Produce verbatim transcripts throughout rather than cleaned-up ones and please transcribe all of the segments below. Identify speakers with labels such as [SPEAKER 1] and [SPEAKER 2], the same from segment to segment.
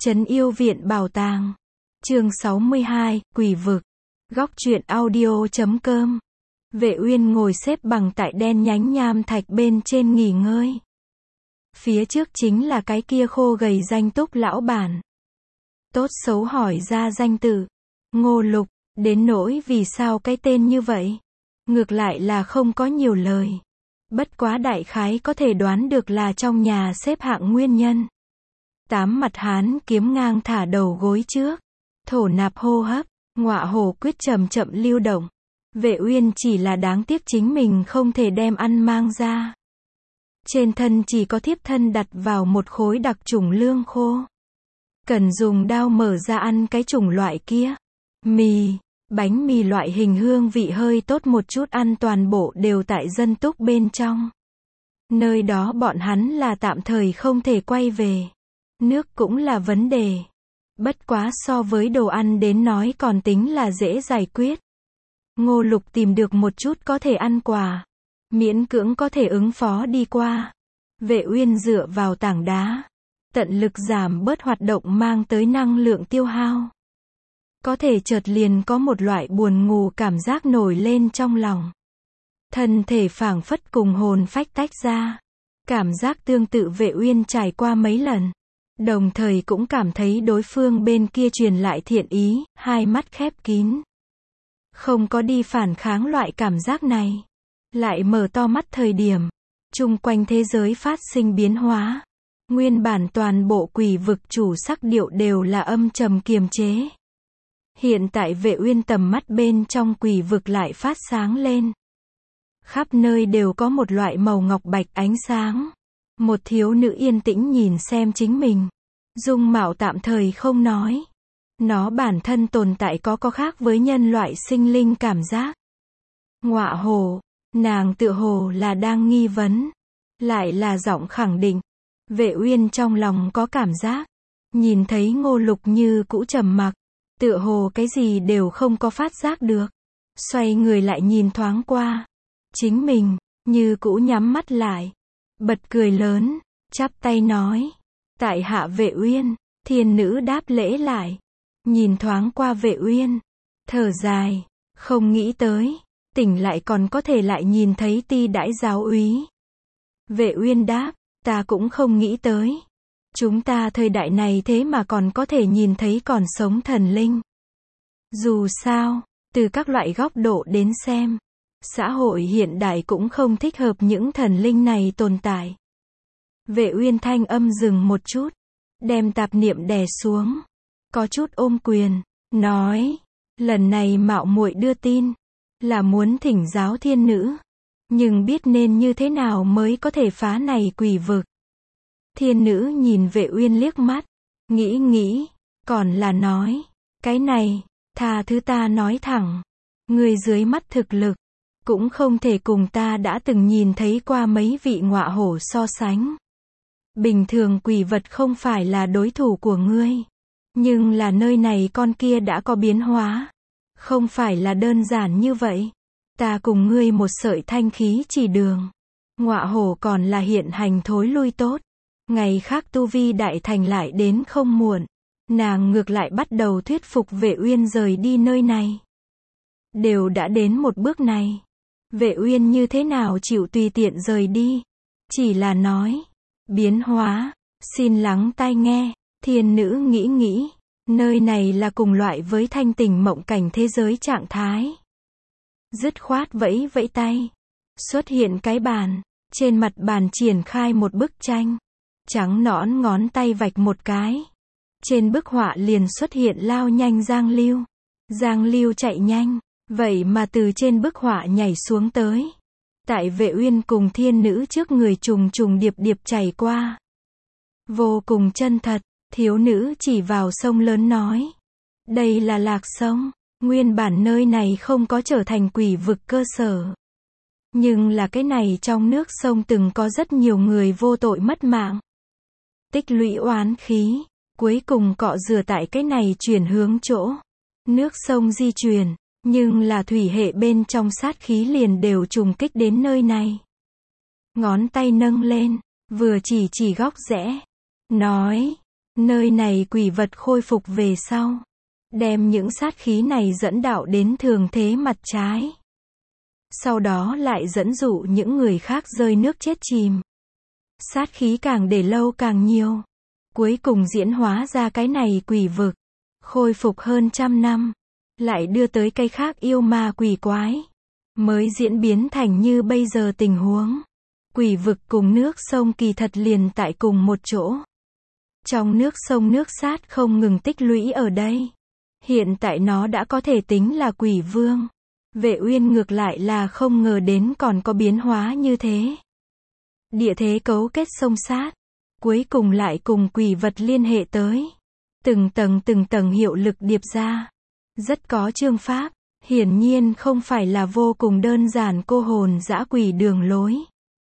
[SPEAKER 1] Trấn Yêu Viện Bảo Tàng. Chương sáu mươi hai, Quỷ Vực. Góc truyện audio chấm com. Vệ Uyên ngồi xếp bằng tại đen nhánh nham thạch bên trên nghỉ ngơi. Phía trước chính là cái kia khô gầy danh túc lão bản. Tốt xấu hỏi ra danh tự. Ngô Lục, đến nỗi vì sao cái tên như vậy. Ngược lại là không có nhiều lời. Bất quá đại khái có thể đoán được là trong nhà xếp hạng nguyên nhân. Tám mặt hán kiếm ngang thả đầu gối trước. Thổ nạp hô hấp, ngọa hổ quyết chậm chậm lưu động. Vệ Uyên chỉ là đáng tiếc chính mình không thể đem ăn mang ra. Trên thân chỉ có thiếp thân đặt vào một khối đặc chủng lương khô. Cần dùng đao mở ra ăn cái chủng loại kia. Mì, bánh mì loại hình hương vị hơi tốt một chút ăn toàn bộ đều tại dân túc bên trong. Nơi đó bọn hắn là tạm thời không thể quay về. Nước cũng là vấn đề. Bất quá so với đồ ăn đến nói còn tính là dễ giải quyết. Ngô Lục tìm được một chút có thể ăn quà. Miễn cưỡng có thể ứng phó đi qua. Vệ Uyên dựa vào tảng đá. Tận lực giảm bớt hoạt động mang tới năng lượng tiêu hao. Có thể chợt liền có một loại buồn ngủ cảm giác nổi lên trong lòng. Thân thể phảng phất cùng hồn phách tách ra. Cảm giác tương tự Vệ Uyên trải qua mấy lần. Đồng thời cũng cảm thấy đối phương bên kia truyền lại thiện ý, hai mắt khép kín. Không có đi phản kháng loại cảm giác này. Lại mở to mắt thời điểm. Chung quanh thế giới phát sinh biến hóa. Nguyên bản toàn bộ quỷ vực chủ sắc điệu đều là âm trầm kiềm chế. Hiện tại Vệ Uyên tầm mắt bên trong quỷ vực lại phát sáng lên. Khắp nơi đều có một loại màu ngọc bạch ánh sáng. Một thiếu nữ yên tĩnh nhìn xem chính mình. Dung mạo tạm thời không nói. Nó bản thân tồn tại có có khác với nhân loại sinh linh cảm giác. Ngọa hồ, nàng tự hồ là đang nghi vấn. Lại là giọng khẳng định. Vệ Uyên trong lòng có cảm giác. Nhìn thấy Ngô Lục như cũ trầm mặc. Tựa hồ cái gì đều không có phát giác được. Xoay người lại nhìn thoáng qua. Chính mình, như cũ nhắm mắt lại. Bật cười lớn, chắp tay nói. Tại hạ Vệ Uyên, thiên nữ đáp lễ lại. Nhìn thoáng qua Vệ Uyên. Thở dài, không nghĩ tới. Tỉnh lại còn có thể lại nhìn thấy ti đãi giáo úy. Vệ Uyên đáp, ta cũng không nghĩ tới. Chúng ta thời đại này thế mà còn có thể nhìn thấy còn sống thần linh. Dù sao, từ các loại góc độ đến xem, xã hội hiện đại cũng không thích hợp những thần linh này tồn tại. Vệ Uyên thanh âm dừng một chút, đem tạp niệm đè xuống, có chút ôm quyền, nói, lần này mạo muội đưa tin, là muốn thỉnh giáo thiên nữ, nhưng biết nên như thế nào mới có thể phá này quỷ vực. Thiên nữ nhìn Vệ Uyên liếc mắt, nghĩ nghĩ, còn là nói, cái này, tha thứ ta nói thẳng, người dưới mắt thực lực, cũng không thể cùng ta đã từng nhìn thấy qua mấy vị ngọa hổ so sánh. Bình thường quỷ vật không phải là đối thủ của ngươi, nhưng là nơi này con kia đã có biến hóa, không phải là đơn giản như vậy. Ta cùng ngươi một sợi thanh khí chỉ đường, ngọa hổ còn là hiện hành thối lui tốt. Ngày khác tu vi đại thành lại đến không muộn. Nàng ngược lại bắt đầu thuyết phục Vệ Uyên rời đi nơi này. Đều đã đến một bước này. Vệ Uyên như thế nào chịu tùy tiện rời đi. Chỉ là nói. Biến hóa. Xin lắng tai nghe. Thiên nữ nghĩ nghĩ. Nơi này là cùng loại với thanh tình mộng cảnh thế giới trạng thái. Dứt khoát vẫy vẫy tay. Xuất hiện cái bàn. Trên mặt bàn triển khai một bức tranh. Trắng nõn ngón tay vạch một cái. Trên bức họa liền xuất hiện lao nhanh Giang Lưu. Giang Lưu chạy nhanh, vậy mà từ trên bức họa nhảy xuống tới. Tại Vệ Uyên cùng thiên nữ trước người trùng trùng điệp điệp chảy qua. Vô cùng chân thật, thiếu nữ chỉ vào sông lớn nói. Đây là lạc sông, nguyên bản nơi này không có trở thành quỷ vực cơ sở. Nhưng là cái này trong nước sông từng có rất nhiều người vô tội mất mạng. Tích lũy oán khí, cuối cùng cọ rửa tại cái này chuyển hướng chỗ. Nước sông di chuyển, nhưng là thủy hệ bên trong sát khí liền đều trùng kích đến nơi này. Ngón tay nâng lên, vừa chỉ chỉ góc rẽ, nói, Nơi này quỷ vật khôi phục về sau, đem những sát khí này dẫn đạo đến thường thế mặt trái. Sau đó lại dẫn dụ những người khác rơi nước chết chìm. Sát khí càng để lâu càng nhiều. Cuối cùng diễn hóa ra cái này quỷ vực. Khôi phục hơn trăm năm. Lại đưa tới cái khác yêu ma quỷ quái. Mới diễn biến thành như bây giờ tình huống. Quỷ vực cùng nước sông kỳ thật liền tại cùng một chỗ. Trong nước sông nước sát không ngừng tích lũy ở đây. Hiện tại nó đã có thể tính là quỷ vương. Vệ Uyên ngược lại là không ngờ đến còn có biến hóa như thế. Địa thế cấu kết sông sát. Cuối cùng lại cùng quỷ vật liên hệ tới. Từng tầng từng tầng hiệu lực điệp ra. Rất có chương pháp. Hiển nhiên không phải là vô cùng đơn giản cô hồn dã quỷ đường lối.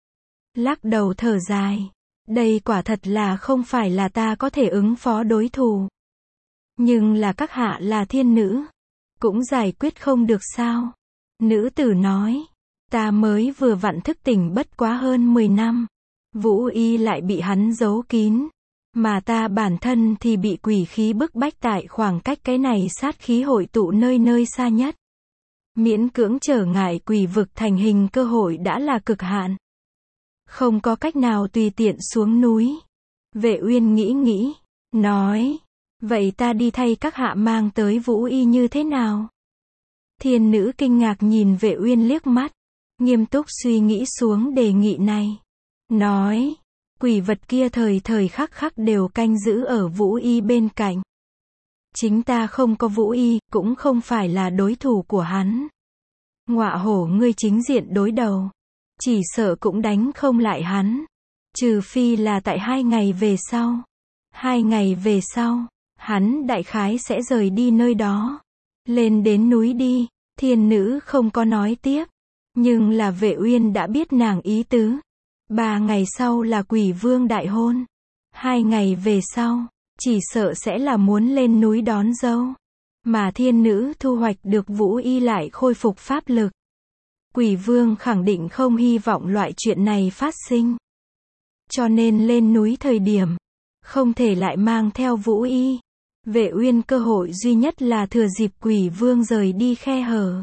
[SPEAKER 1] Lắc đầu thở dài. Đây quả thật là không phải là ta có thể ứng phó đối thủ. Nhưng là các hạ là thiên nữ. Cũng giải quyết không được sao. Nữ tử nói. Ta mới vừa vặn thức tỉnh bất quá hơn mười năm. Vũ y lại bị hắn giấu kín. Mà ta bản thân thì bị quỷ khí bức bách tại khoảng cách cái này sát khí hội tụ nơi nơi xa nhất. Miễn cưỡng trở ngại quỷ vực thành hình cơ hội đã là cực hạn. Không có cách nào tùy tiện xuống núi. Vệ Uyên nghĩ nghĩ. Nói. Vậy ta đi thay các hạ mang tới Vũ y như thế nào? Thiên nữ kinh ngạc nhìn Vệ Uyên liếc mắt. Nghiêm túc suy nghĩ xuống đề nghị này. Nói. Quỷ vật kia thời thời khắc khắc đều canh giữ ở Vũ y bên cạnh. Chính ta không có Vũ y, cũng không phải là đối thủ của hắn. Ngọa hổ ngươi chính diện đối đầu. Chỉ sợ cũng đánh không lại hắn. Trừ phi là tại hai ngày về sau. Hai ngày về sau, hắn đại khái sẽ rời đi nơi đó. Lên đến núi đi. Thiên nữ không có nói tiếp. Nhưng là Vệ Uyên đã biết nàng ý tứ. Ba ngày sau là quỷ vương đại hôn. Hai ngày về sau, chỉ sợ sẽ là muốn lên núi đón dâu. Mà thiên nữ thu hoạch được Vũ y lại khôi phục pháp lực. Quỷ vương khẳng định không hy vọng loại chuyện này phát sinh. Cho nên lên núi thời điểm, không thể lại mang theo Vũ y. Vệ Uyên cơ hội duy nhất là thừa dịp quỷ vương rời đi khe hở.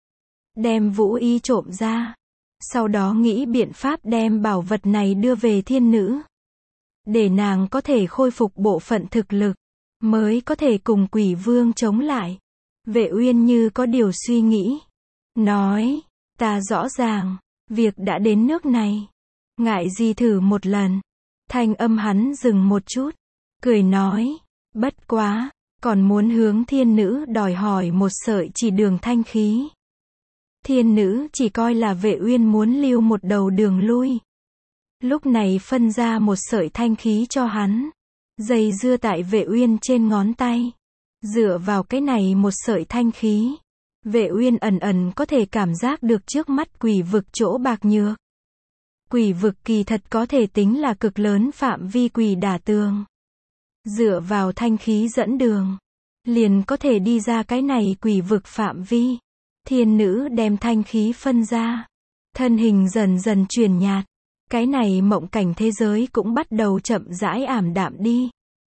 [SPEAKER 1] Đem Vũ y trộm ra. Sau đó nghĩ biện pháp đem bảo vật này đưa về thiên nữ. Để nàng có thể khôi phục bộ phận thực lực. Mới có thể cùng quỷ vương chống lại. Vệ Uyên như có điều suy nghĩ. Nói. Ta rõ ràng. Việc đã đến nước này. Ngại gì thử một lần. Thanh âm hắn dừng một chút. Cười nói. Bất quá. Còn muốn hướng thiên nữ đòi hỏi một sợi chỉ đường thanh khí. Thiên nữ chỉ coi là Vệ Uyên muốn lưu một đầu đường lui. Lúc này phân ra một sợi thanh khí cho hắn. Dây dưa tại Vệ Uyên trên ngón tay. Dựa vào cái này một sợi thanh khí. Vệ Uyên ẩn ẩn có thể cảm giác được trước mắt quỷ vực chỗ bạc nhược. Quỷ vực kỳ thật có thể tính là cực lớn phạm vi quỷ đả tường. Dựa vào thanh khí dẫn đường. Liền có thể đi ra cái này quỷ vực phạm vi. Thiên nữ đem thanh khí phân ra. Thân hình dần dần chuyển nhạt. Cái này mộng cảnh thế giới cũng bắt đầu chậm rãi ảm đạm đi.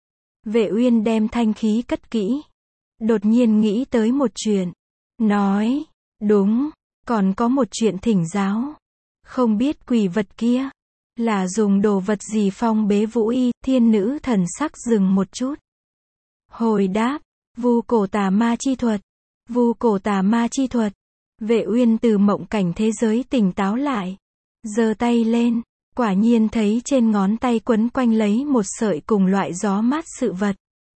[SPEAKER 1] Vệ Uyên đem thanh khí cất kỹ. Đột nhiên nghĩ tới một chuyện. Nói. Đúng. Còn có một chuyện thỉnh giáo. Không biết quỷ vật kia. Là dùng đồ vật gì phong bế Vũ y. Thiên nữ thần sắc dừng một chút. Hồi đáp. Vu cổ tà ma chi thuật. Vu cổ tà ma chi thuật. Vệ Uyên từ mộng cảnh thế giới tỉnh táo lại. Giơ tay lên. Quả nhiên thấy trên ngón tay quấn quanh lấy một sợi cùng loại gió mát sự vật.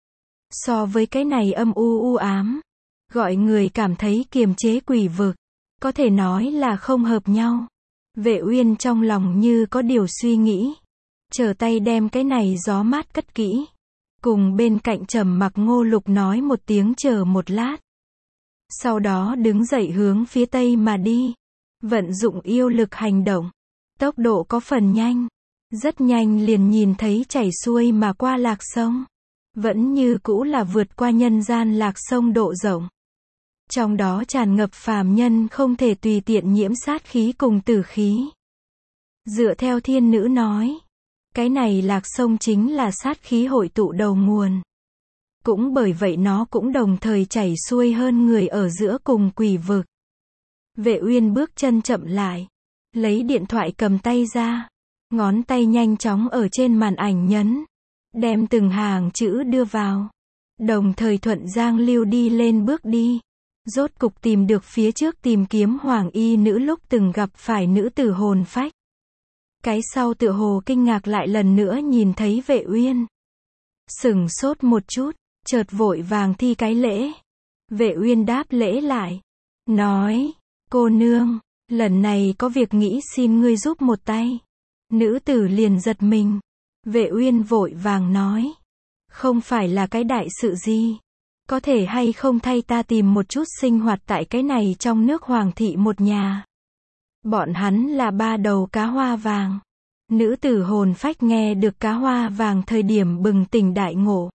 [SPEAKER 1] So với cái này âm u u ám. Gọi người cảm thấy kiềm chế quỷ vực. Có thể nói là không hợp nhau. Vệ Uyên trong lòng như có điều suy nghĩ. Trở tay đem cái này gió mát cất kỹ. Cùng bên cạnh trầm mặc Ngô Lục nói một tiếng chờ một lát. Sau đó đứng dậy hướng phía tây mà đi. Vận dụng yêu lực hành động. Tốc độ có phần nhanh. Rất nhanh liền nhìn thấy chảy xuôi mà qua lạc sông. Vẫn như cũ là vượt qua nhân gian lạc sông độ rộng. Trong đó tràn ngập phàm nhân không thể tùy tiện nhiễm sát khí cùng tử khí. Dựa theo thiên nữ nói. Cái này lạc sông chính là sát khí hội tụ đầu nguồn. Cũng bởi vậy nó cũng đồng thời chảy xuôi hơn người ở giữa cùng quỷ vực. Vệ Uyên bước chân chậm lại. Lấy điện thoại cầm tay ra. Ngón tay nhanh chóng ở trên màn ảnh nhấn. Đem từng hàng chữ đưa vào. Đồng thời thuận giang lưu đi lên bước đi. Rốt cục tìm được phía trước tìm kiếm hoàng y nữ lúc từng gặp phải nữ tử hồn phách. Cái sau tựa hồ kinh ngạc lại lần nữa nhìn thấy Vệ Uyên. Sửng sốt một chút, chợt vội vàng thi cái lễ. Vệ Uyên đáp lễ lại. Nói, cô nương, lần này có việc nghĩ xin ngươi giúp một tay. Nữ tử liền giật mình. Vệ Uyên vội vàng nói. Không phải là cái đại sự gì. Có thể hay không thay ta tìm một chút sinh hoạt tại cái này trong nước hoàng thị một nhà. Bọn hắn là ba đầu cá hoa vàng. Nữ tử hồn phách nghe được cá hoa vàng thời điểm bừng tỉnh đại ngộ.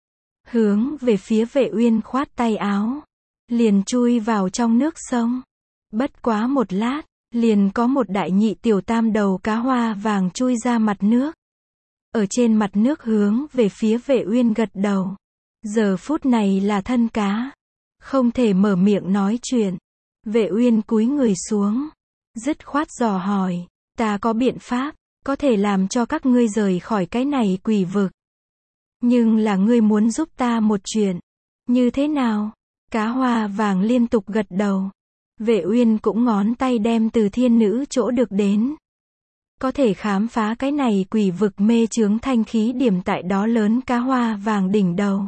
[SPEAKER 1] Hướng về phía Vệ Uyên khoát tay áo. Liền chui vào trong nước sông. Bất quá một lát, liền có một đại nhị tiểu tam đầu cá hoa vàng chui ra mặt nước. Ở trên mặt nước hướng về phía Vệ Uyên gật đầu. Giờ phút này là thân cá. Không thể mở miệng nói chuyện. Vệ Uyên cúi người xuống. Dứt khoát dò hỏi. Ta có biện pháp, có thể làm cho các ngươi rời khỏi cái này quỷ vực. Nhưng là ngươi muốn giúp ta một chuyện. Như thế nào? Cá hoa vàng liên tục gật đầu. Vệ Uyên cũng ngón tay đem từ thiên nữ chỗ được đến. Có thể khám phá cái này quỷ vực mê chướng thanh khí điểm tại đó lớn cá hoa vàng đỉnh đầu.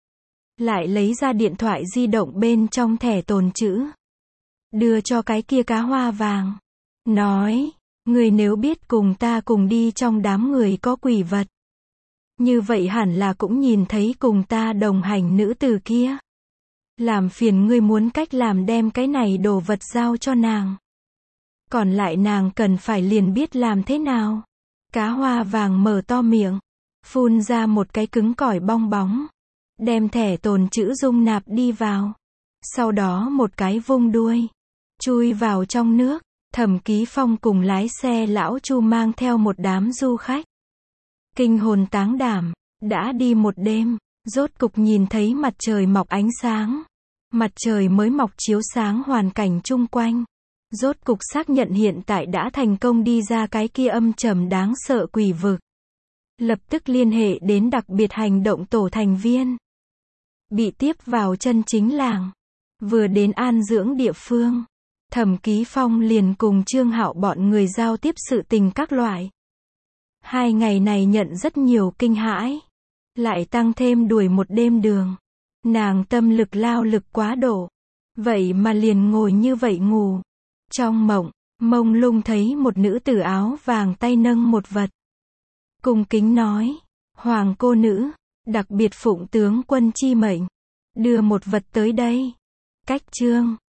[SPEAKER 1] Lại lấy ra điện thoại di động bên trong thẻ tồn trữ. Đưa cho cái kia cá hoa vàng. Nói, người nếu biết cùng ta cùng đi trong đám người có quỷ vật. Như vậy hẳn là cũng nhìn thấy cùng ta đồng hành nữ tử kia. Làm phiền ngươi muốn cách làm đem cái này đồ vật giao cho nàng. Còn lại nàng cần phải liền biết làm thế nào. Cá hoa vàng mở to miệng. Phun ra một cái cứng cỏi bong bóng. Đem thẻ tồn trữ dung nạp đi vào. Sau đó một cái vung đuôi. Chui vào trong nước. Thẩm Ký Phong cùng lái xe lão Chu mang theo một đám du khách. Kinh hồn táng đảm. Đã đi một đêm. Rốt cục nhìn thấy mặt trời mọc ánh sáng. Mặt trời mới mọc chiếu sáng hoàn cảnh chung quanh. Rốt cục xác nhận hiện tại đã thành công đi ra cái kia âm trầm đáng sợ quỷ vực. Lập tức liên hệ đến đặc biệt hành động tổ thành viên. Bị tiếp vào chân chính làng. Vừa đến an dưỡng địa phương. Thẩm Ký Phong liền cùng Trương Hạo bọn người giao tiếp sự tình các loại. Hai ngày này nhận rất nhiều kinh hãi. Lại tăng thêm đuổi một đêm đường. Nàng tâm lực lao lực quá độ. Vậy mà liền ngồi như vậy ngủ. Trong mộng, mông lung thấy một nữ tử áo vàng tay nâng một vật. Cung kính nói, hoàng cô nữ, đặc biệt phụng tướng quân chi mệnh. Đưa một vật tới đây. Cách chương